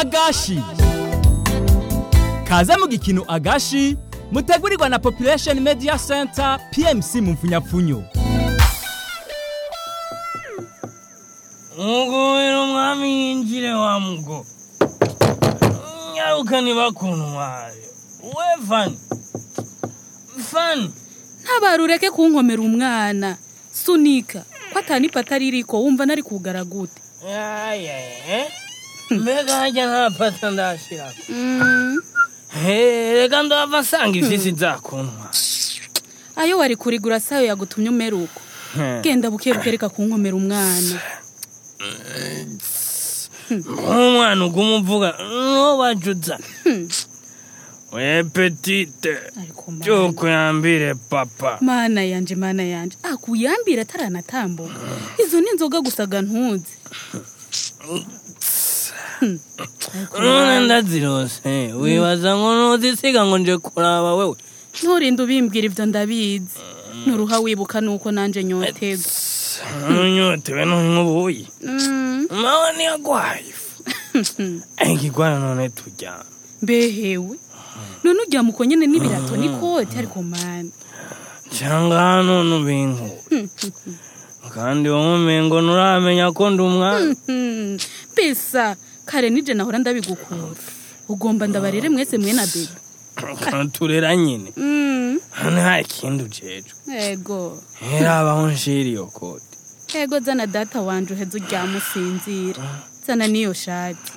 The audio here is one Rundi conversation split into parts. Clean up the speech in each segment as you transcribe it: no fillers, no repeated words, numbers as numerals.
agashi kaze mu gikino agashi mutegurirwa na Population Media Center PMC mu mfunyapfunyo. Ngubira umwami yinjire wa mugo nyaruka nibakuntware we Fani ntabarureke kunkomera umwana sunika ko atani pataririko wumva nari kugara gute mbega hajya nta pata ndashira reka ndava nsanga ifisi zakuntwa ayo wari kurigura sayo yagutumye umeruko genda bukebuke reka kunkomera umwana umwana ugumuvuga no bajuza we petite cyoko yambire papa mana yanje akuyambira ataranatambuka izo ni inzoga gusaga ntuzi none ndazirose wibaza ngo nuzisiga ngo nje kuraba wewe nturinde ubimbwira ibyo ndabizi nuruha wibuka nuko nanje nyotegwa nyotewe n'umubuyi mawe ni agwaye ikigwana none tujya mbehewe none ujya muko nyene n'ibirato n'ikote ariko mana cyangwa hano nubintu kandi womengo nuramenya ko ndumwana pesa kare nije nahora ndabigukura ugomba ndabarire mwese mwe na bebe turera nyine nta kintu jejo ego erabaho nshiri yo kote ego zana data wanje uheze uryamusinzira zana niyo shati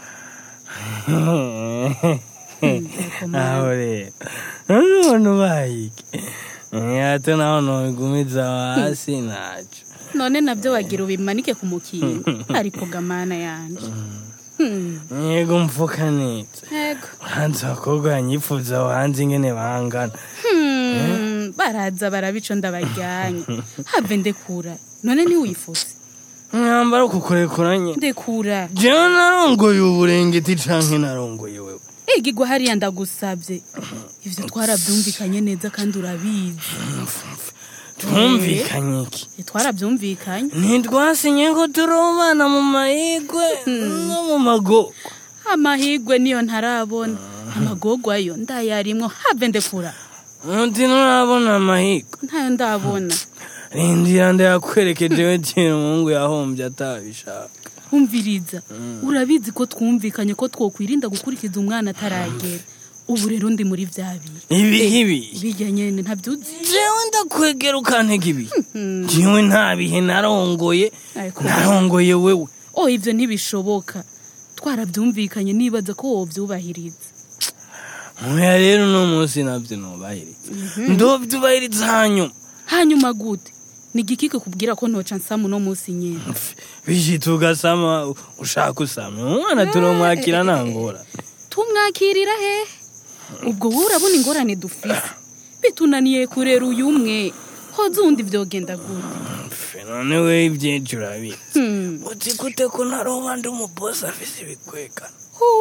aho rero none bayike ate naho nobigumiza hasi naco none navyo wagira ubimanike ku mukingo ariko gamana yanje yego mfukanitse ego hanze abakobwa banyifuza hanze ingene bangana baraza barabico ndabajyanye have ndekura none ntiwifuze mwambara kukurekuranye ndekura jewe narongoye uburengeti canke narongoye wewe igigwa hariya ndagusabye ivyo twarabyumvikanye neza kandi urabizi twumvikanye iki twarabyumvikanye ntitwasinye ko turobana mu mahigwe no mu magogo amahigwe niyo ntarabona amagogo ayo ndayarimwo have ndekura undi nurabona amahigwe ntayo ndabona rindira ndayakwerekeje we kintu mungu yahombye atabishaka umviriza urabizi ko twumvikanye ko twokwirinda gukurikiza umwana ataragera ubu rero ndi muri vyabiri ibi bijya nyene ntavyuzi jewe ndakwegera ukantega ibi jewe nta bihe narongoye wewe ivyo ntibishoboka twaravyumvikanye nibaza ko wovyubahiriza muya rero no munsi navyo nobahiriza ndovyubahiriza hanyuma gute nigikike kubwira ko ntoca nsamu no munsi nyene bishitse ugasama ushaka usama umwana turomwakira nangora tumwakirira he ubwo wowe urabona ingorane dufise bitunaniye kurera uyu umwe hoze undi vyogenda gute none we ivyinshi urabizi uzi gute ko naroba ndi umubosi afise ibikwekana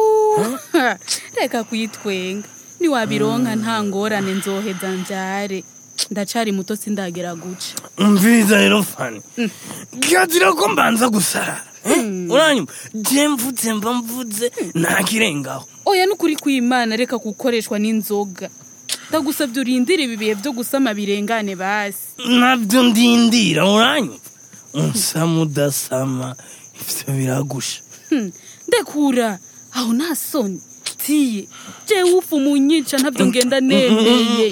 reka kwitwenga niwabironka nta ngorane nzoheza njare ndacari muto sindagera guca umviriza rero Fani kirazira ko mbanza gusara uranyuma je mvuze ntakirengaho oya nukuri kw'Imana reka gukoreshwa n'inzoga ndagusabye urindire ibi bihe byo gusama birengane basi navyo ndindira uranyuma unsama udasama ivyo biragusha ndekura aho nta soni tiye je ufu munyica ntavyo ngenda nemeye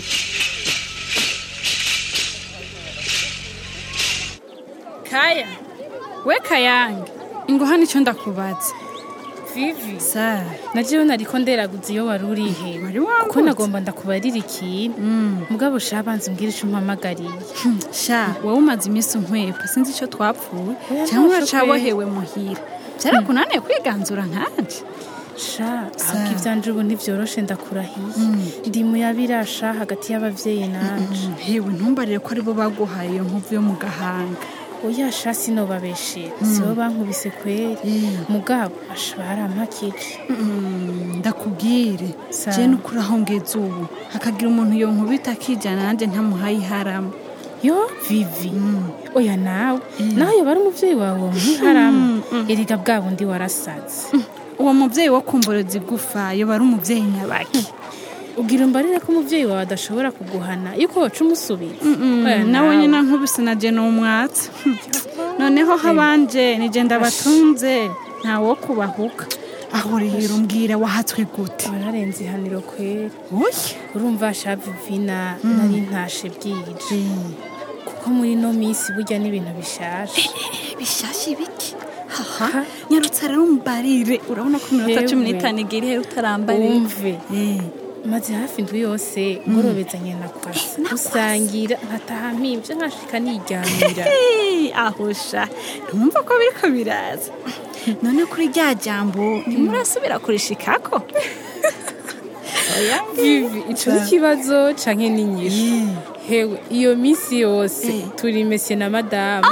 Kaya, we Kayange, ingo hano icyo ndakubaza. Vivi, sa, najewe nariko nderaguza iyo wari urihe. Kuko nagomba ndakubarira ikintu. Mugabo shabanze umbwira ico mpamagariye. Sha, wowe umaze iminsi nkwepa sinzi ico twapfuye. Cyangwa uracabohewe muhira. Byarakunaniye kwiganzura nkanje. Sha, ahubwo ivyanje ubu ntivyoroshe ndakurahiye. Ndi muyabirasha hagati y'abavyeyi nanje. Hewe ntumbarire ko aribo baguhaye iyo nkuvu yo mu gahanga. Oya sha sinobabeshe sibo bankubise kweri mugabo ashbaramakije ndakubwire je nukuri aho ngeze ubu hakagira umuntu yo nkubita akijana nanje ntamuhaye harama yo Vivi oya nawe bari umuvyeyi wawe mu harama eriga bwabo ndi warasaze uwo muvyeyi wo kumboroza igufa yoba ari umuvyeyi nyabaki. ugira mbarire ko umuvyeyi wawe adashobora kuguhana yuko waca umusubiza nawe nyina nkubise naje n'umwatsi noneho habanje nije ndabatunze ntawo kubahuka aho rero umbwira wahatswe gute. wararenze ihaniro kwera oya urumva shavivina nari ntashe bwije kuko muri no minsi burya n'ibintu bishaje bishashe ibiki haha nyarutse rero umbarire urabona ko minota 15 igiri he utarambare umve maze hafi ndwi yose ngorobezanye na kwasi gusangira nkataha mpimvye nkashika niryamira ahosha ntumva ko biriko biraza none kuri rya jambo ntimurasubira kurishikako. oya vivi ico n'ikibazo canke n'inyishu hewe iyo misi yose turi mesiye na madamu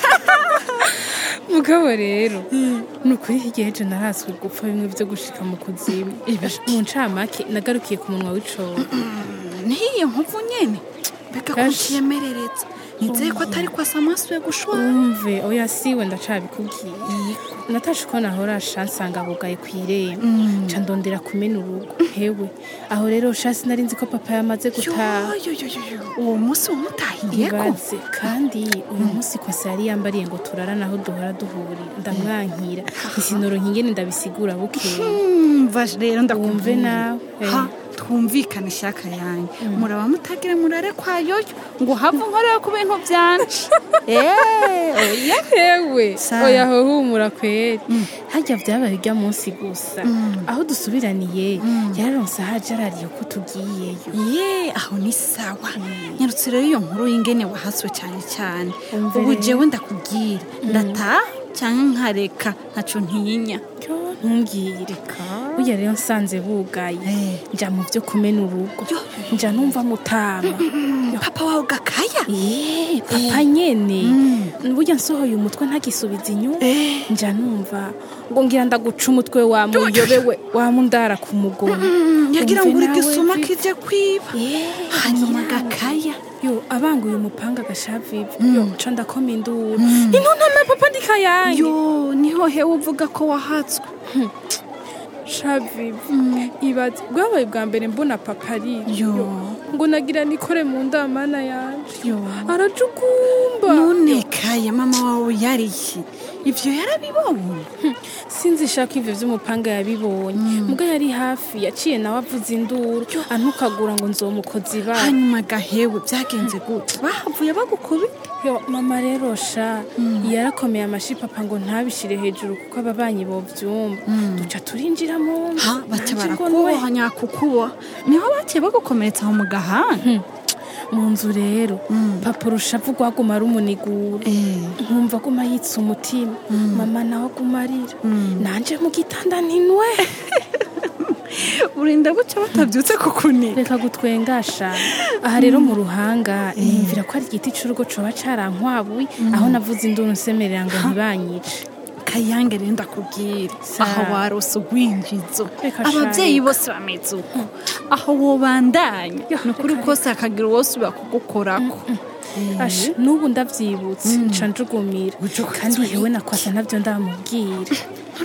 mugabo rero nukuri igihe ejo naraswe gupfa bimwe vyo gushika mu kuzimu mu ncamake nagarukiye ku munwa w'icoro niyo nkovu nyene beka kuciyemerereza nizeye ko atari kwasa amaso yo gushwara. umve oya siwe ndacabikubwiye natashe ko nahora shansanga bugaye kw'irembo nca ndondera kumena urugo hewe aho rero shasi nari nzi ko papa yamaze gutaha uwo munsi wamutahiyeko ibaze kandi uyu munsi kwasa yari yambariye ngo turarane aho duhora duhurira ndamwankira isinoro nkingene ndabisigura bukeye mva rero wumve nawe twumvikane shaka yanyu muraba mutagira murare kwa yoyo ngo have nkorera ku bintu byanje oya hewe oya ho humura kweri hajya byabaye irya munsi gusa aho dusubiraniye yararonse hajarariye ko tugiyeyo aho ni sawa nyarutse rero iyo nkuru y'ingene wahaswe cyane cyane ubu jewe ndakubwira ndataha cyangwa nkareka ntaco ntinya ntumbwire burya rero nsanze bugaye nja mu byo kumena urugo nja numva mutama papa wawe gakaya papa nyene burya nsohoye umutwe ntagisubiza inyuma nja numva ngo ngira ndaguca umutwe wa muyobewe wa mundara ku mugono yagira ngo uri gisuma kije kwiba hanyuma gakaya yo abanguye umupanga gashavive yo nca ndakoma induru intuntame papa ndikayange yo niho hewe uvuga ko wahatswe shavive ibaze bwabaye bwa mbere mbona papa ari yo ngo nagira nikore mu ndamana yanje arajugumba none kaya mama wawe yariye ivyo yarabibonye sinzi shaka ivyo vy'umupanga yabibonye muga yari hafi yaciye nawe avuza induru antukagura ngo nzomukozi ba hanyuma gahewe byagenze gute bahavuye bagukubita yo mama rero sha yarakomeye amashi papa ngo ntabishire hejuru kuko ababanyi bo vyumva duca turinjira mu baca barakuboha nyakukuba niho baciye bagukomeretsa aho mu gahanga mu nzu rero papa urushavu rwaguma rumunigura nkumva aguma yitsa umutima mama nawe aguma arira nanje mu gitanda ntinwe urinda buca batabyutse kukunira reka gutwengasha aha rero mu ruhanga nimvira ko ari igiti c'urugo coba carankwabuye aho navuze induru nsemerera ngo ntibanyice kayange rero ndakubwira aho warose ugwinjizo abavyeyi bose bameze uko aho wobandanya nukuri kose akagira wose bakugukorako asha nubu ndavyibutse nca njugumira kandi yewe nakwasa navyo ndamubwira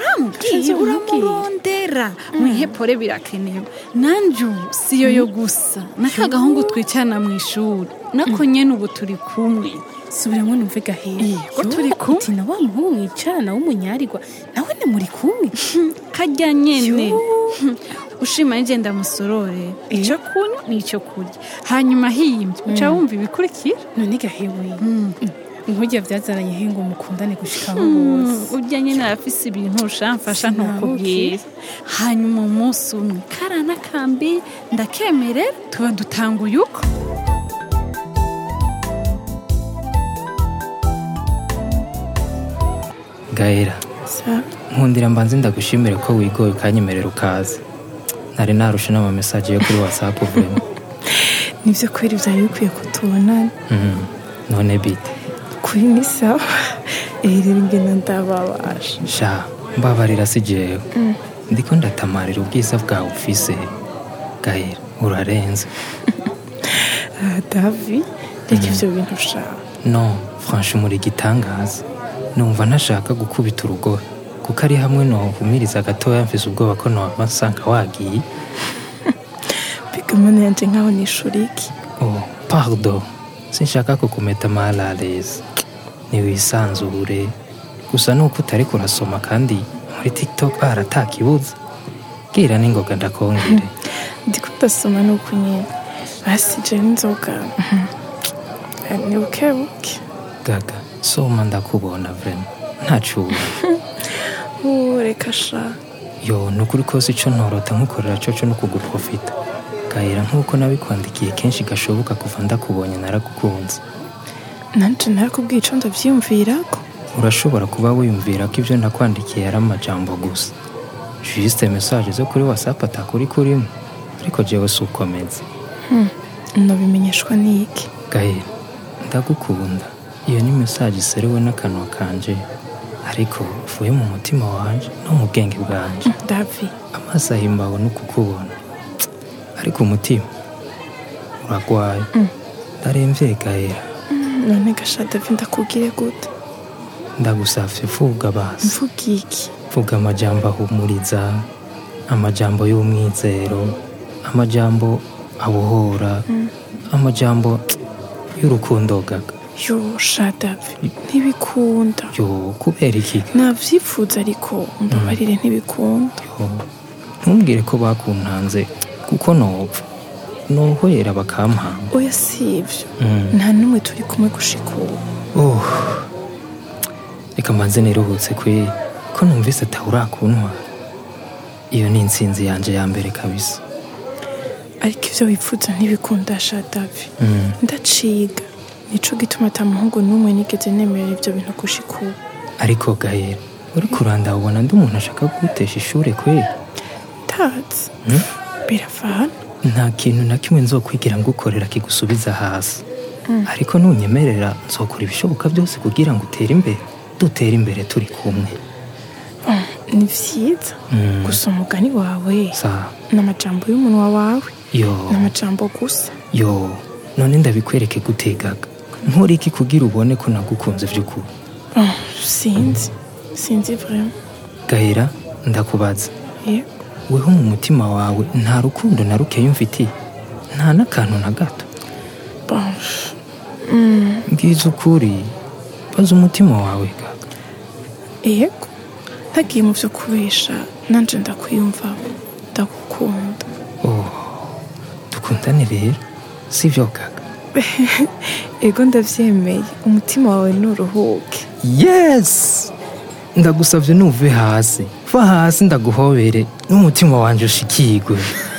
uramurondera mwihepore birakenewe nanju siyo yo gusa nakagahungu twicana mu ishuri nako nyene ubu turi kumwe subiramo numve gahere ko turi kumwe uti na wa muhungu mwicarana w'umunyarigwa nawe ne muri kumwe karya nyene ushima ngenda musorore ico kunywa nico kurya hanyuma hiyimye uca wumva ibikurikira none gahewe nkujya byazaranye hengo mukundane gushikaho bose urya nyene arafise ibintu ushamfasha ntukubwira hanyuma umunsi umwe karana kambi ndakemerera tuba dutanguye uko Gaera nkundira mbanze ndagushimire ko wigoye ukanyemerera ukaza nari narusha n'ama message yo kuri WhatsApp vuba nivyo kweri vyari bikwiye kutubonana none bite kuri ni sawa rero ngena ndababasha sha mbabarira sijewe ndiko ndatamarira ubwiza bwawe ufise Gaera urarenze Davi reka ivyo bintu ushaka no franchement muri gitangaza numva nashaka gukubita urugo kuko ari hamwe nohumiriza gatoya mfise ubwoba ko nohava nsanga wagiye. bigamane yanje nkaho nishuriki. Oh, pardon, sinshaka kukumeta mal à l'aise. Niwisanzure, gusa nuko utariko urasoma kandi muri TikTok baratakibuza. Bwira n'ingoga ndakongere. ndiko ndasoma nuko nyene basi je n'inzoga ni bukebuke. Gaga, soma ndakubona vrema ntacuba. reka sha. Yo, nukuri kose ico ntorota nkukorera coco no kuguprofita. Gahera nkuko nabikwandikiye kenshi gashoboka kuva ndakubonye naragukunze. nanje narakubwiye ico ndavyiyumvirako. Urashobora kuba wiyumvira ko ibyo nakwandikiye ari amajambo gusa, juste message zo kuri WhatsApp atakuri kurimo, ariko jewe si ukomeza. Nobimenyeshwa n'iki? Gahera, ndagukunda. Iyo ni message iserewe n'akanwa kanje, ariko uvuye mu mutima wanje no mu bwenge bwanje. Davi, amaso ahimbawe no kukubona, ariko umutima uragwaye. Ndaremvye Gahera. none gasha Davi ndakubwire gute? Ndagusavye vuga basi. Mvuga iki? Vuga amajambo ahumuriza, amajambo y'umwizero, amajambo abohora, amajambo y'urukundo Gaga. Yo sha Davi, ntibikunda. Yo, kubera iki? Navyifuza ariko mbabarire ntibikunda. Yo, ntumbwire ko bakuntanze kuko nopfa nohwera bakampanga. Oya sivyo, nta numwe turi kumwe gushika ubu. Reka mbanze niruhutse kwe ko numvise atawurakuntwa. Iyo ni intsinzi yanje ya mbere kabisa. Ariko ivyo wifuza ntibikunda sha Davi. Ndaciga, nico gituma ata muhungu n'umwe nigeze nemerera ivyo bintu gushika ubu. Ariko Gahera, uri kuranda ubona ndi umuntu ashaka kugutesha ishure kwe? Tazi, biravana. Nta kintu na kimwe nzokwigira ngukorera kigusubiza hasi. Ariko nunyemerera nzokora ibishoboka byose kugira ngo utere imbere. Dutere imbere turi kumwe. Ni vyiza. Gusa umugani wawe Sawa. n'amajambo y'umunwa wawe. Yo. N'amajambo gusa. Yo, none ndabikwereke gutegaga. Nkora iki kugira ubone ko nagukunze vy'ukuri? Sinzi vraiment. Gahera, ndakubaza. Weho mu mutima wawe nta rukundo na ruke yumfitiye? Nta n'akantu na gato? Mbwiza ukuri, baza umutima wawe Gaga. Yego, ntagiye mu vyo kubesha, nanje ndakwiyumva, ndagukunda. Dukundane rero, sivyo Gaga? Ego ndavyemeye, umutima wawe nuruhuke. Yes! Ndagusavye nuve hasi. Va hasi ndaguhobere n'umutima wanje ushikigwe.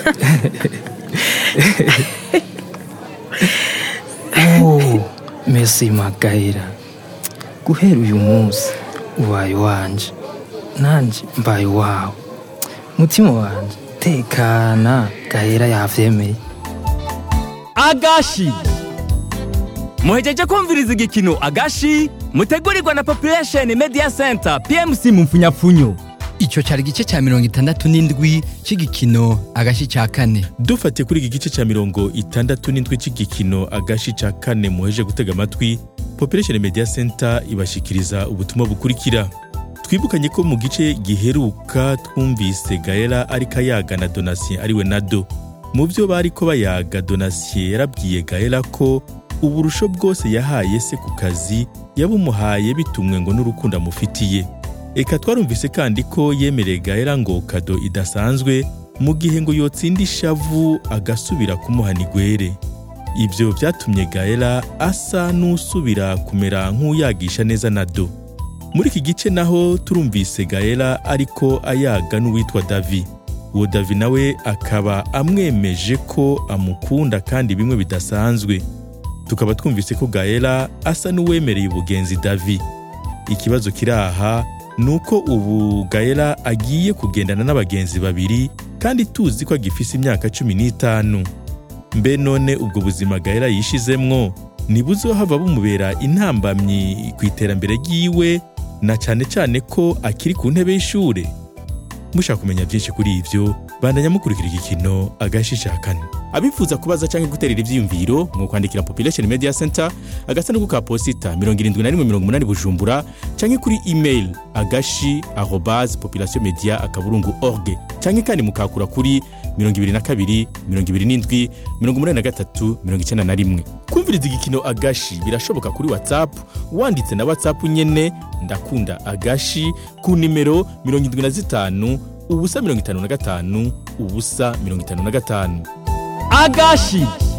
Merci Magahera. Guhera uyu munsi ubaye wanje, nanje mbaye wawe. Mutima wanje tekana, Gahera yavyemeye. Agashi muhejeje kumviriza igikino Agashi mutegurirwa na Population Media Center PMC mu mfunyapfunyo. Ico cyari gice cya 67 c'igikino Agashi ca kane. Dufatiye kuri iki gice cya 67 c'igikino Agashi ca kane muheje gutega amatwi, Population Media Center ibashikiriza ubutumwa bukurikira. Twibukanye ko mu gice giheruka twumvise Gaela ariko yaga na Donatien ariwe Nado. Mu byo bari ko bayaga, Donatien yarabwiye Gaela ko uburusho bwose yahaye se ku kazi yabumuhaye bitumwe ngo n'urukundo amufitiye. Eka twarumvise kandi ko yemereye Gaela ngo kado idasanzwe mu gihe ngo yotsinda ishavu agasubira kumuha nigwere. Ibyo byatumye Gaela asa n'usubira kumera nk'uyagisha neza Nado. Muri iki gice naho turumvise Gaela ariko ayaga n'uwitwa Davi. Uwo Davi nawe akaba amwemeje ko amukunda kandi bimwe bidasanzwe. Tukaba twumvise ko Gaela asa n'uwemereye ubugenzi Davi. Ikibazo kiraha nuko ubu Gaela agiye kugendana n'abagenzi babiri kandi tuzi ko agifise imyaka 15. Mbe none ubwo buzima Gaela yishizemwo nibuzohava bumubera intambamyi ku iterambere ryiwe, na cyane cyane ko akiri ku ntebe y'ishure? mushaka kumenya byinshi kuri ivyo bandanya mukurikira igikino agashisha kane. Abifuza kubaza canke guterera ivyiyumviro mu kwandikira Population Media Center agasanduku ka posita 7180 Bujumbura canke kuri email agashi@populationmedia.org canke kandi mukakura kuri 22 27 83 91. Kumviriza igikino Agashi birashoboka kuri WhatsApp wanditse na WhatsApp nyene ndakunda Agashi ku nimero 75 ubusa 55 ubusa 55. Agashi.